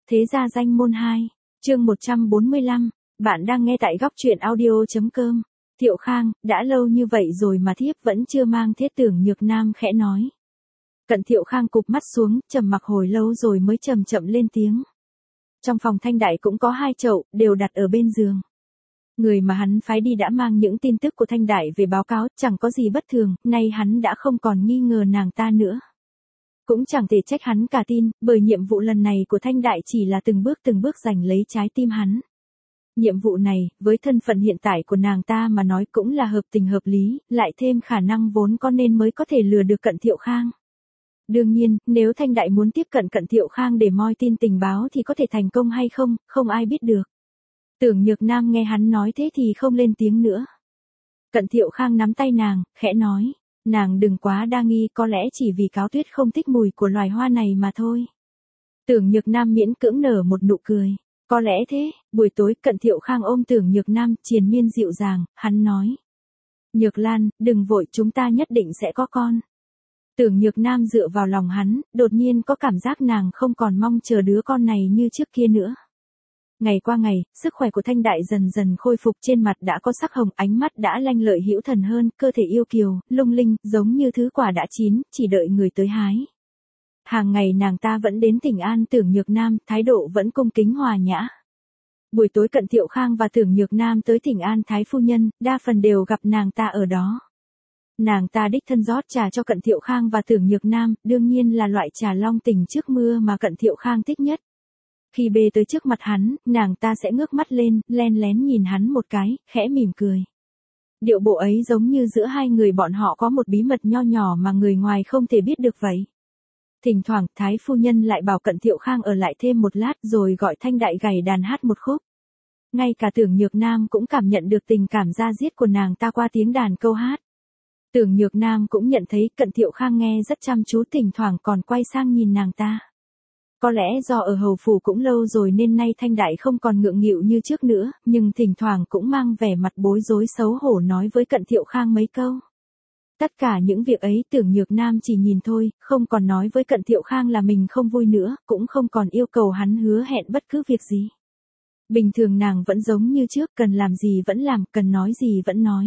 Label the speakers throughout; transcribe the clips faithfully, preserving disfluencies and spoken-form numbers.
Speaker 1: Thế gia danh môn hai, chương một trăm bốn mươi lăm, bạn đang nghe tại góc truyện audio.com. Thiệu Khang, đã lâu như vậy rồi mà thiếp vẫn chưa mang thế. Tưởng Nhược Nam khẽ nói. Cận Thiệu Khang cụp mắt xuống, trầm mặc hồi lâu rồi mới chậm chậm lên tiếng. Trong phòng Thanh Đại cũng có hai chậu, đều đặt ở bên giường. Người mà hắn phái đi đã mang những tin tức của Thanh Đại về báo cáo, chẳng có gì bất thường, nay hắn đã không còn nghi ngờ nàng ta nữa. Cũng chẳng thể trách hắn cả tin, bởi nhiệm vụ lần này của Thanh Đại chỉ là từng bước từng bước giành lấy trái tim hắn. Nhiệm vụ này, với thân phận hiện tại của nàng ta mà nói cũng là hợp tình hợp lý, lại thêm khả năng vốn có nên mới có thể lừa được Cận Thiệu Khang. Đương nhiên, nếu Thanh Đại muốn tiếp cận Cận Thiệu Khang để moi tin tình báo thì có thể thành công hay không, không ai biết được. Tưởng Nhược Nam nghe hắn nói thế thì không lên tiếng nữa. Cận Thiệu Khang nắm tay nàng, khẽ nói. Nàng đừng quá đa nghi, có lẽ chỉ vì Cáo Tuyết không thích mùi của loài hoa này mà thôi. Tưởng Nhược Nam miễn cưỡng nở một nụ cười. Có lẽ thế. Buổi tối Cận Thiệu Khang ôm Tưởng Nhược Nam, triền miên dịu dàng, hắn nói. Nhược Lan, đừng vội, chúng ta nhất định sẽ có con. Tưởng Nhược Nam dựa vào lòng hắn, đột nhiên có cảm giác nàng không còn mong chờ đứa con này như trước kia nữa. Ngày qua ngày, sức khỏe của Thanh Đại dần dần khôi phục, trên mặt đã có sắc hồng, ánh mắt đã lanh lợi hữu thần hơn, cơ thể yêu kiều, lung linh, giống như thứ quả đã chín, chỉ đợi người tới hái. Hàng ngày nàng ta vẫn đến thỉnh an Tưởng Nhược Nam, thái độ vẫn cung kính hòa nhã. Buổi tối Cận Thiệu Khang và Tưởng Nhược Nam tới thỉnh an Thái phu nhân, đa phần đều gặp nàng ta ở đó. Nàng ta đích thân rót trà cho Cận Thiệu Khang và Tưởng Nhược Nam, đương nhiên là loại trà long tình trước mưa mà Cận Thiệu Khang thích nhất. Khi bê tới trước mặt hắn, nàng ta sẽ ngước mắt lên, len lén nhìn hắn một cái, khẽ mỉm cười. Điệu bộ ấy giống như giữa hai người bọn họ có một bí mật nho nhỏ mà người ngoài không thể biết được vậy. Thỉnh thoảng, Thái phu nhân lại bảo Cận Thiệu Khang ở lại thêm một lát rồi gọi Thanh Đại gảy đàn hát một khúc. Ngay cả Tưởng Nhược Nam cũng cảm nhận được tình cảm da diết của nàng ta qua tiếng đàn câu hát. Tưởng Nhược Nam cũng nhận thấy Cận Thiệu Khang nghe rất chăm chú, thỉnh thoảng còn quay sang nhìn nàng ta. Có lẽ do ở hầu phủ cũng lâu rồi nên nay Thanh Đại không còn ngượng nghịu như trước nữa, nhưng thỉnh thoảng cũng mang vẻ mặt bối rối xấu hổ nói với Cận Thiệu Khang mấy câu. Tất cả những việc ấy Tưởng Nhược Nam chỉ nhìn thôi, không còn nói với Cận Thiệu Khang là mình không vui nữa, cũng không còn yêu cầu hắn hứa hẹn bất cứ việc gì. Bình thường nàng vẫn giống như trước, cần làm gì vẫn làm, cần nói gì vẫn nói.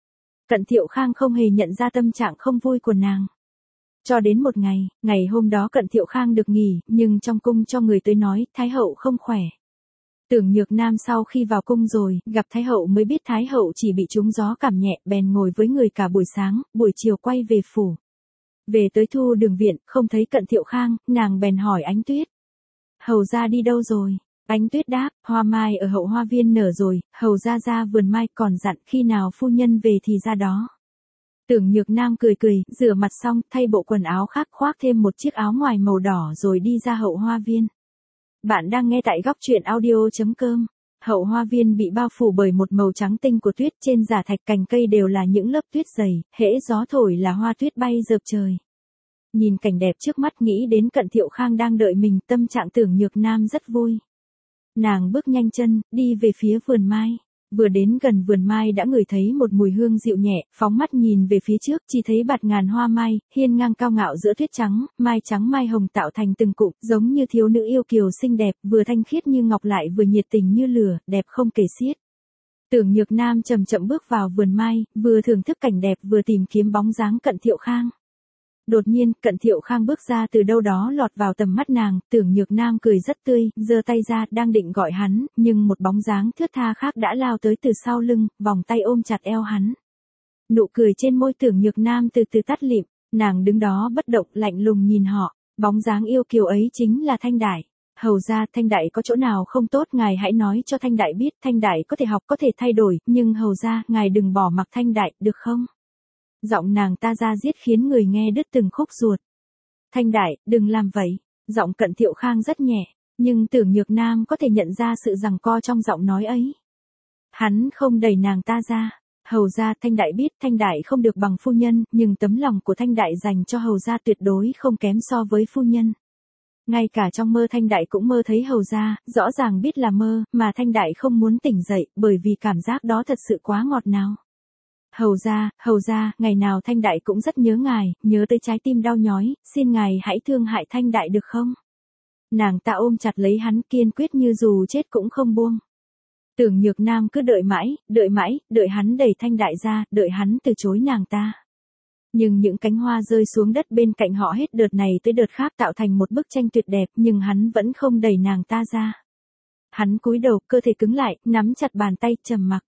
Speaker 1: Cận Thiệu Khang không hề nhận ra tâm trạng không vui của nàng. Cho đến một ngày, ngày hôm đó Cận Thiệu Khang được nghỉ, nhưng trong cung cho người tới nói, Thái hậu không khỏe. Tưởng Nhược Nam sau khi vào cung rồi, gặp Thái hậu mới biết Thái hậu chỉ bị trúng gió cảm nhẹ, bèn ngồi với người cả buổi sáng, buổi chiều quay về phủ. Về tới Thu Đường viện, không thấy Cận Thiệu Khang, nàng bèn hỏi Ánh Tuyết. Hầu gia đi đâu rồi? Ánh Tuyết đáp, hoa mai ở hậu hoa viên nở rồi, hầu gia ra vườn mai, còn dặn khi nào phu nhân về thì ra đó. Tưởng Nhược Nam cười cười, rửa mặt xong, thay bộ quần áo khác, khoác thêm một chiếc áo ngoài màu đỏ rồi đi ra hậu hoa viên. Bạn đang nghe tại góc truyện audio.com. Hậu hoa viên bị bao phủ bởi một màu trắng tinh của tuyết, trên giả thạch cành cây đều là những lớp tuyết dày, hễ gió thổi là hoa tuyết bay rợp trời. Nhìn cảnh đẹp trước mắt, nghĩ đến Cận Thiệu Khang đang đợi mình, tâm trạng Tưởng Nhược Nam rất vui. Nàng bước nhanh chân, đi về phía vườn mai. Vừa đến gần vườn mai đã ngửi thấy một mùi hương dịu nhẹ, phóng mắt nhìn về phía trước, chỉ thấy bạt ngàn hoa mai, hiên ngang cao ngạo giữa tuyết trắng, mai trắng mai hồng tạo thành từng cụm, giống như thiếu nữ yêu kiều xinh đẹp, vừa thanh khiết như ngọc lại vừa nhiệt tình như lửa, đẹp không kể xiết. Tưởng Nhược Nam chậm chậm bước vào vườn mai, vừa thưởng thức cảnh đẹp vừa tìm kiếm bóng dáng Cận Thiệu Khang. Đột nhiên, Cận Thiệu Khang bước ra từ đâu đó lọt vào tầm mắt nàng, Tưởng Nhược Nam cười rất tươi, giơ tay ra, đang định gọi hắn, nhưng một bóng dáng thướt tha khác đã lao tới từ sau lưng, vòng tay ôm chặt eo hắn. Nụ cười trên môi Tưởng Nhược Nam từ từ tắt lịm, nàng đứng đó bất động, lạnh lùng nhìn họ, bóng dáng yêu kiều ấy chính là Thanh Đại. Hầu ra, Thanh Đại có chỗ nào không tốt ngài hãy nói cho Thanh Đại biết, Thanh Đại có thể học có thể thay đổi, nhưng hầu ra, ngài đừng bỏ mặc Thanh Đại, được không? Giọng nàng ta ra giết khiến người nghe đứt từng khúc ruột. Thanh Đại, đừng làm vậy. Giọng Cận Thiệu Khang rất nhẹ, nhưng Tưởng Nhược Nam có thể nhận ra sự giằng co trong giọng nói ấy. Hắn không đẩy nàng ta ra. Hầu ra, Thanh Đại biết Thanh Đại không được bằng phu nhân, nhưng tấm lòng của Thanh Đại dành cho hầu ra tuyệt đối không kém so với phu nhân. Ngay cả trong mơ Thanh Đại cũng mơ thấy hầu ra, rõ ràng biết là mơ, mà Thanh Đại không muốn tỉnh dậy, bởi vì cảm giác đó thật sự quá ngọt ngào. Hầu ra, hầu ra, ngày nào Thanh Đại cũng rất nhớ ngài, nhớ tới trái tim đau nhói, xin ngài hãy thương hại Thanh Đại được không? Nàng ta ôm chặt lấy hắn kiên quyết như dù chết cũng không buông. Tưởng Nhược Nam cứ đợi mãi, đợi mãi, đợi hắn đẩy Thanh Đại ra, đợi hắn từ chối nàng ta. Nhưng những cánh hoa rơi xuống đất bên cạnh họ hết đợt này tới đợt khác tạo thành một bức tranh tuyệt đẹp, nhưng hắn vẫn không đẩy nàng ta ra. Hắn cúi đầu, cơ thể cứng lại, nắm chặt bàn tay, trầm mặc.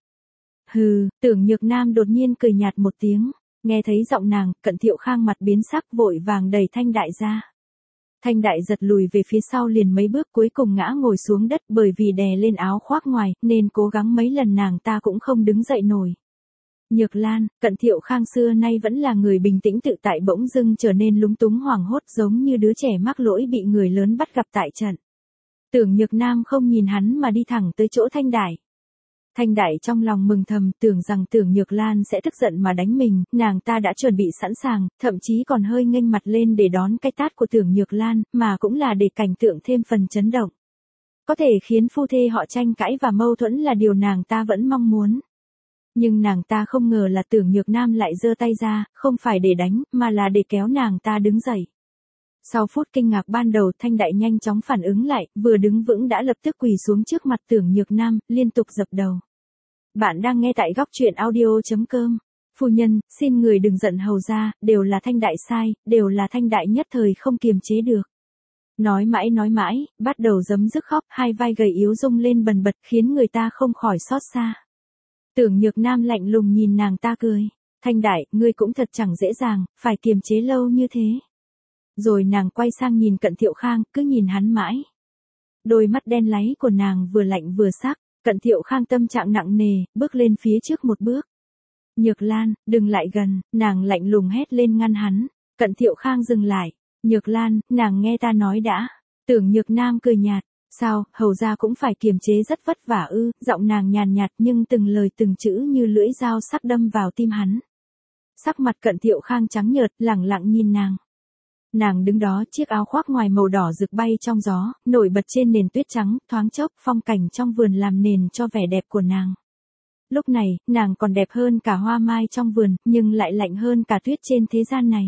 Speaker 1: Hừ, Tưởng Nhược Nam đột nhiên cười nhạt một tiếng, nghe thấy giọng nàng, Cận Thiệu Khang mặt biến sắc vội vàng đẩy Thanh Đại ra. Thanh Đại giật lùi về phía sau liền mấy bước cuối cùng ngã ngồi xuống đất bởi vì đè lên áo khoác ngoài, nên cố gắng mấy lần nàng ta cũng không đứng dậy nổi. Nhược Lan, Cận Thiệu Khang xưa nay vẫn là người bình tĩnh tự tại bỗng dưng trở nên lúng túng hoảng hốt giống như đứa trẻ mắc lỗi bị người lớn bắt gặp tại trận. Tưởng Nhược Nam không nhìn hắn mà đi thẳng tới chỗ Thanh Đại. Thanh Đại trong lòng mừng thầm tưởng rằng Tưởng Nhược Lan sẽ tức giận mà đánh mình, nàng ta đã chuẩn bị sẵn sàng, thậm chí còn hơi nghênh mặt lên để đón cái tát của Tưởng Nhược Lan, mà cũng là để cảnh tượng thêm phần chấn động. Có thể khiến phu thê họ tranh cãi và mâu thuẫn là điều nàng ta vẫn mong muốn. Nhưng nàng ta không ngờ là Tưởng Nhược Nam lại giơ tay ra, không phải để đánh, mà là để kéo nàng ta đứng dậy. Sau phút kinh ngạc ban đầu Thanh Đại nhanh chóng phản ứng lại, vừa đứng vững đã lập tức quỳ xuống trước mặt Tưởng Nhược Nam, liên tục dập đầu. Bạn đang nghe tại góc truyện audio chấm com. Phu nhân, xin người đừng giận hầu ra, đều là Thanh Đại sai, đều là Thanh Đại nhất thời không kiềm chế được. Nói mãi nói mãi, bắt đầu giấm dứt khóc, hai vai gầy yếu rung lên bần bật khiến người ta không khỏi xót xa. Tưởng Nhược Nam lạnh lùng nhìn nàng ta cười. Thanh Đại, ngươi cũng thật chẳng dễ dàng, phải kiềm chế lâu như thế. Rồi nàng quay sang nhìn Cận Thiệu Khang, cứ nhìn hắn mãi. Đôi mắt đen láy của nàng vừa lạnh vừa sắc, Cận Thiệu Khang tâm trạng nặng nề, bước lên phía trước một bước. Nhược Lan, đừng lại gần, nàng lạnh lùng hét lên ngăn hắn. Cận Thiệu Khang dừng lại. Nhược Lan, nàng nghe ta nói đã. Tưởng Nhược Nam cười nhạt. Sao, hầu ra cũng phải kiềm chế rất vất vả ư, giọng nàng nhàn nhạt nhưng từng lời từng chữ như lưỡi dao sắc đâm vào tim hắn. Sắc mặt Cận Thiệu Khang trắng nhợt, lẳng lặng nhìn nàng. Nàng đứng đó chiếc áo khoác ngoài màu đỏ rực bay trong gió, nổi bật trên nền tuyết trắng, thoáng chốc phong cảnh trong vườn làm nền cho vẻ đẹp của nàng. Lúc này, nàng còn đẹp hơn cả hoa mai trong vườn, nhưng lại lạnh hơn cả tuyết trên thế gian này.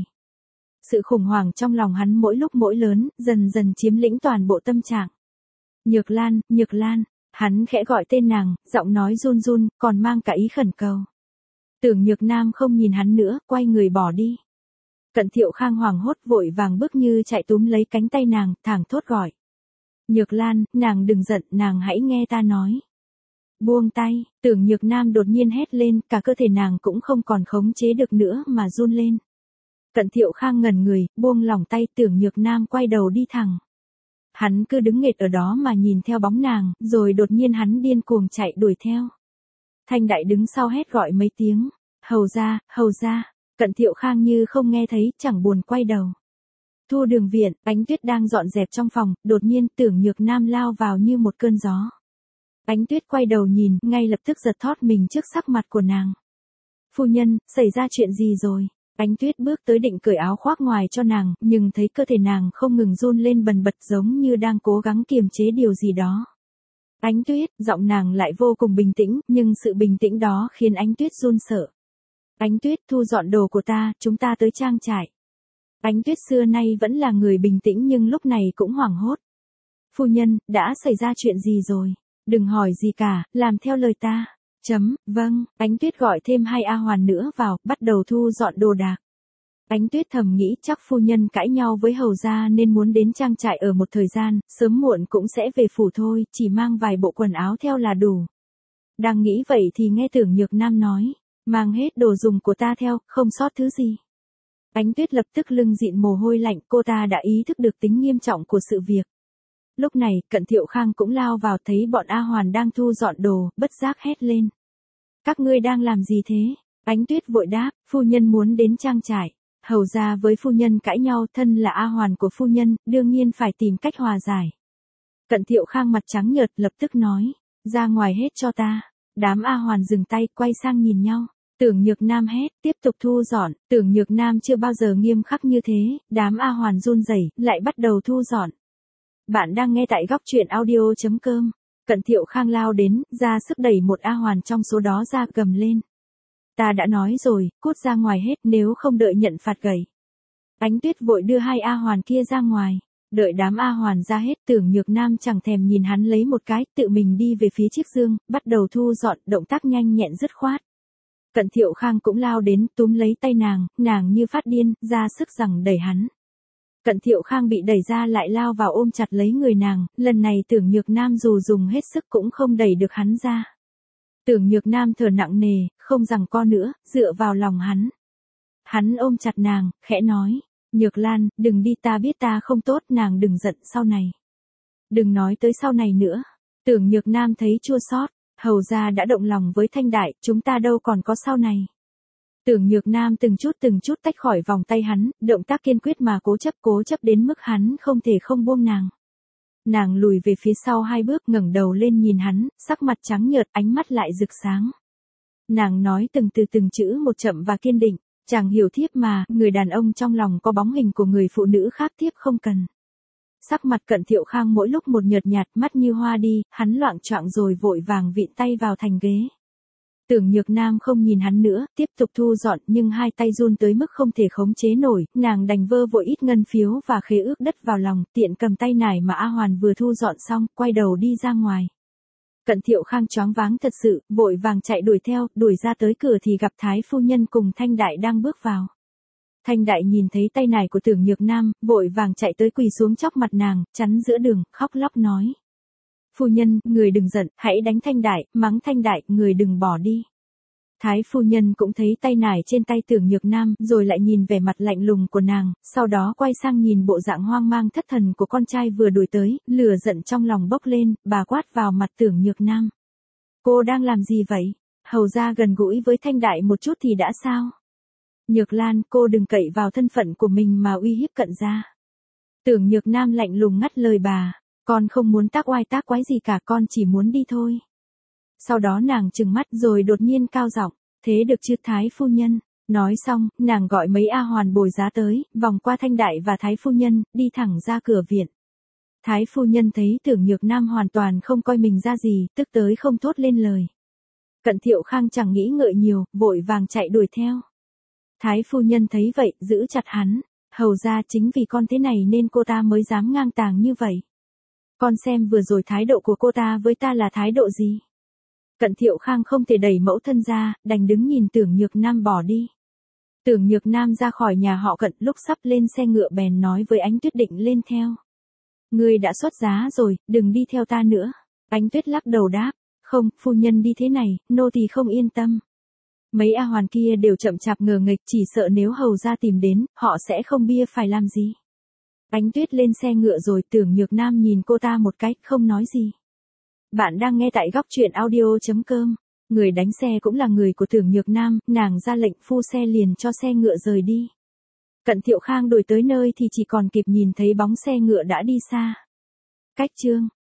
Speaker 1: Sự khủng hoảng trong lòng hắn mỗi lúc mỗi lớn, dần dần chiếm lĩnh toàn bộ tâm trạng. Nhược Lan, Nhược Lan, hắn khẽ gọi tên nàng, giọng nói run run, còn mang cả ý khẩn cầu. Tưởng Nhược Nam không nhìn hắn nữa, quay người bỏ đi. Cận Thiệu Khang hoảng hốt vội vàng bước như chạy túm lấy cánh tay nàng, thảng thốt gọi. Nhược Lan, nàng đừng giận, nàng hãy nghe ta nói. Buông tay, Tưởng Nhược Nam đột nhiên hét lên, cả cơ thể nàng cũng không còn khống chế được nữa mà run lên. Cận Thiệu Khang ngẩn người, buông lỏng tay, Tưởng Nhược Nam quay đầu đi thẳng. Hắn cứ đứng nghệt ở đó mà nhìn theo bóng nàng, rồi đột nhiên hắn điên cuồng chạy đuổi theo. Thanh Đại đứng sau hét gọi mấy tiếng. Hầu ra, hầu ra. Cận Thiệu Khang như không nghe thấy, chẳng buồn quay đầu. Thu Đường viện, Ánh Tuyết đang dọn dẹp trong phòng, đột nhiên Tưởng Nhược Nam lao vào như một cơn gió. Ánh Tuyết quay đầu nhìn, ngay lập tức giật thót mình trước sắc mặt của nàng. Phu nhân, xảy ra chuyện gì rồi? Ánh Tuyết bước tới định cởi áo khoác ngoài cho nàng, nhưng thấy cơ thể nàng không ngừng run lên bần bật giống như đang cố gắng kiềm chế điều gì đó. Ánh Tuyết, giọng nàng lại vô cùng bình tĩnh, nhưng sự bình tĩnh đó khiến Ánh Tuyết run sợ. Ánh Tuyết, thu dọn đồ của ta, chúng ta tới trang trại. Ánh Tuyết xưa nay vẫn là người bình tĩnh nhưng lúc này cũng hoảng hốt. Phu nhân, đã xảy ra chuyện gì rồi? Đừng hỏi gì cả, làm theo lời ta. Chấm, vâng, Ánh Tuyết gọi thêm hai A Hoàn nữa vào, bắt đầu thu dọn đồ đạc. Ánh Tuyết thầm nghĩ chắc phu nhân cãi nhau với hầu gia nên muốn đến trang trại ở một thời gian, sớm muộn cũng sẽ về phủ thôi, chỉ mang vài bộ quần áo theo là đủ. Đang nghĩ vậy thì nghe Tưởng Nhược Nam nói, mang hết đồ dùng của ta theo, không sót thứ gì. Ánh Tuyết lập tức lưng dịn mồ hôi lạnh, cô ta đã ý thức được tính nghiêm trọng của sự việc. Lúc này, Cận Thiệu Khang cũng lao vào thấy bọn A Hoàn đang thu dọn đồ, bất giác hét lên. Các ngươi đang làm gì thế? Ánh Tuyết vội đáp, phu nhân muốn đến trang trại. Hầu ra với phu nhân cãi nhau, thân là A Hoàn của phu nhân, đương nhiên phải tìm cách hòa giải. Cận Thiệu Khang mặt trắng nhợt lập tức nói, ra ngoài hết cho ta. Đám A Hoàn dừng tay, quay sang nhìn nhau. Tưởng Nhược Nam hét, tiếp tục thu dọn. Tưởng Nhược Nam chưa bao giờ nghiêm khắc như thế, đám A Hoàn run rẩy, lại bắt đầu thu dọn. Bạn đang nghe tại góc truyện audio chấm com. Cận Thiệu Khang lao đến, ra sức đẩy một A Hoàn trong số đó ra, gầm lên. Ta đã nói rồi, cút ra ngoài hết, nếu không đợi nhận phạt gầy. Ánh Tuyết vội đưa hai A Hoàn kia ra ngoài. Đợi đám A Hoàn ra hết, Tưởng Nhược Nam chẳng thèm nhìn hắn lấy một cái, tự mình đi về phía chiếc giường, bắt đầu thu dọn, động tác nhanh nhẹn dứt khoát. Cận Thiệu Khang cũng lao đến, túm lấy tay nàng, nàng như phát điên, ra sức rằng đẩy hắn. Cận Thiệu Khang bị đẩy ra lại lao vào ôm chặt lấy người nàng, lần này Tưởng Nhược Nam dù dùng hết sức cũng không đẩy được hắn ra. Tưởng Nhược Nam thở nặng nề, không giằng co nữa, dựa vào lòng hắn. Hắn ôm chặt nàng, khẽ nói, Nhược Lan, đừng đi, ta biết ta không tốt, nàng đừng giận sau này. Đừng nói tới sau này nữa. Tưởng Nhược Nam thấy chua xót, hầu gia đã động lòng với Thanh Đại, chúng ta đâu còn có sau này. Tưởng Nhược Nam từng chút từng chút tách khỏi vòng tay hắn, động tác kiên quyết mà cố chấp cố chấp đến mức hắn không thể không buông nàng. Nàng lùi về phía sau hai bước, ngẩng đầu lên nhìn hắn, sắc mặt trắng nhợt, ánh mắt lại rực sáng. Nàng nói từng từ từng chữ một chậm và kiên định, chàng hiểu thiếp mà, người đàn ông trong lòng có bóng hình của người phụ nữ khác thiếp không cần. Sắc mặt Cận Thiệu Khang mỗi lúc một nhợt nhạt, mắt như hoa đi, hắn loạng choạng rồi vội vàng vịn tay vào thành ghế. Tưởng Nhược Nam không nhìn hắn nữa, tiếp tục thu dọn, nhưng hai tay run tới mức không thể khống chế nổi, nàng đành vơ vội ít ngân phiếu và khế ước đất vào lòng, tiện cầm tay nải mà A Hoàn vừa thu dọn xong, quay đầu đi ra ngoài. Cận Thiệu Khang choáng váng thật sự, vội vàng chạy đuổi theo, đuổi ra tới cửa thì gặp Thái phu nhân cùng Thanh Đại đang bước vào. Thanh Đại nhìn thấy tay nải của Tưởng Nhược Nam, vội vàng chạy tới quỳ xuống chóc mặt nàng, chắn giữa đường, khóc lóc nói. Phu nhân, người đừng giận, hãy đánh Thanh Đại, mắng Thanh Đại, người đừng bỏ đi. Thái phu nhân cũng thấy tay nải trên tay Tưởng Nhược Nam, rồi lại nhìn vẻ mặt lạnh lùng của nàng, sau đó quay sang nhìn bộ dạng hoang mang thất thần của con trai vừa đuổi tới, lửa giận trong lòng bốc lên, bà quát vào mặt Tưởng Nhược Nam. Cô đang làm gì vậy? Hầu ra gần gũi với Thanh Đại một chút thì đã sao? Nhược Lan, cô đừng cậy vào thân phận của mình mà uy hiếp Cận gia. Tưởng Nhược Nam lạnh lùng ngắt lời bà. Con không muốn tác oai tác quái gì cả, con chỉ muốn đi thôi. Sau đó nàng trừng mắt rồi đột nhiên cao giọng, thế được chứ Thái phu nhân. Nói xong, nàng gọi mấy A Hoàn bồi giá tới, vòng qua Thanh Đại và Thái phu nhân, đi thẳng ra cửa viện. Thái phu nhân thấy Tưởng Nhược Nam hoàn toàn không coi mình ra gì, tức tới không thốt lên lời. Cận Thiệu Khang chẳng nghĩ ngợi nhiều, vội vàng chạy đuổi theo. Thái phu nhân thấy vậy, giữ chặt hắn, hầu ra chính vì con thế này nên cô ta mới dám ngang tàng như vậy. Con xem vừa rồi thái độ của cô ta với ta là thái độ gì? Cận Thiệu Khang không thể đẩy mẫu thân ra, đành đứng nhìn Tưởng Nhược Nam bỏ đi. Tưởng Nhược Nam ra khỏi nhà họ Cận, lúc sắp lên xe ngựa bèn nói với Ánh Tuyết định lên theo. Ngươi đã xuất giá rồi, đừng đi theo ta nữa. Ánh Tuyết lắc đầu đáp, không, phu nhân đi thế này, nô tỳ không yên tâm. Mấy A Hoàn kia đều chậm chạp ngờ nghịch, chỉ sợ nếu hầu ra tìm đến, họ sẽ không bia phải làm gì. Ánh Tuyết lên xe ngựa rồi, Tưởng Nhược Nam nhìn cô ta một cái, không nói gì. Bạn đang nghe tại góc truyện audio chấm com. Người đánh xe cũng là người của Tưởng Nhược Nam, nàng ra lệnh phu xe liền cho xe ngựa rời đi. Cận Thiệu Khang đuổi tới nơi thì chỉ còn kịp nhìn thấy bóng xe ngựa đã đi xa. Cách chương